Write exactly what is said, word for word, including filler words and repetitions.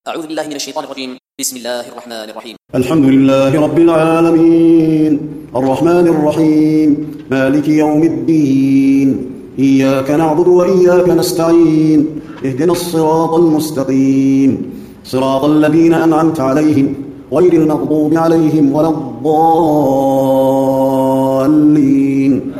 أعوذ بالله من الشيطان الرجيم. بسم الله الرحمن الرحيم. الحمد لله رب العالمين الرحمن الرحيم مالك يوم الدين إياك نعبد وإياك نستعين اهدنا الصراط المستقيم صراط الذين أنعمت عليهم غير المغضوب عليهم ولا الضالين